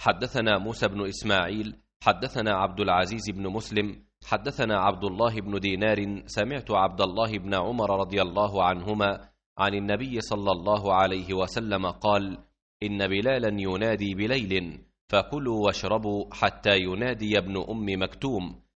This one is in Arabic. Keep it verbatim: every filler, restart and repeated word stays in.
حدثنا موسى بن إسماعيل حدثنا عبد العزيز بن مسلم حدثنا عبد الله بن دينار سمعت عبد الله بن عمر رضي الله عنهما عن النبي صلى الله عليه وسلم قال: إن بلالا ينادي بليل، فكلوا واشربوا حتى ينادي ابن أم مكتوم،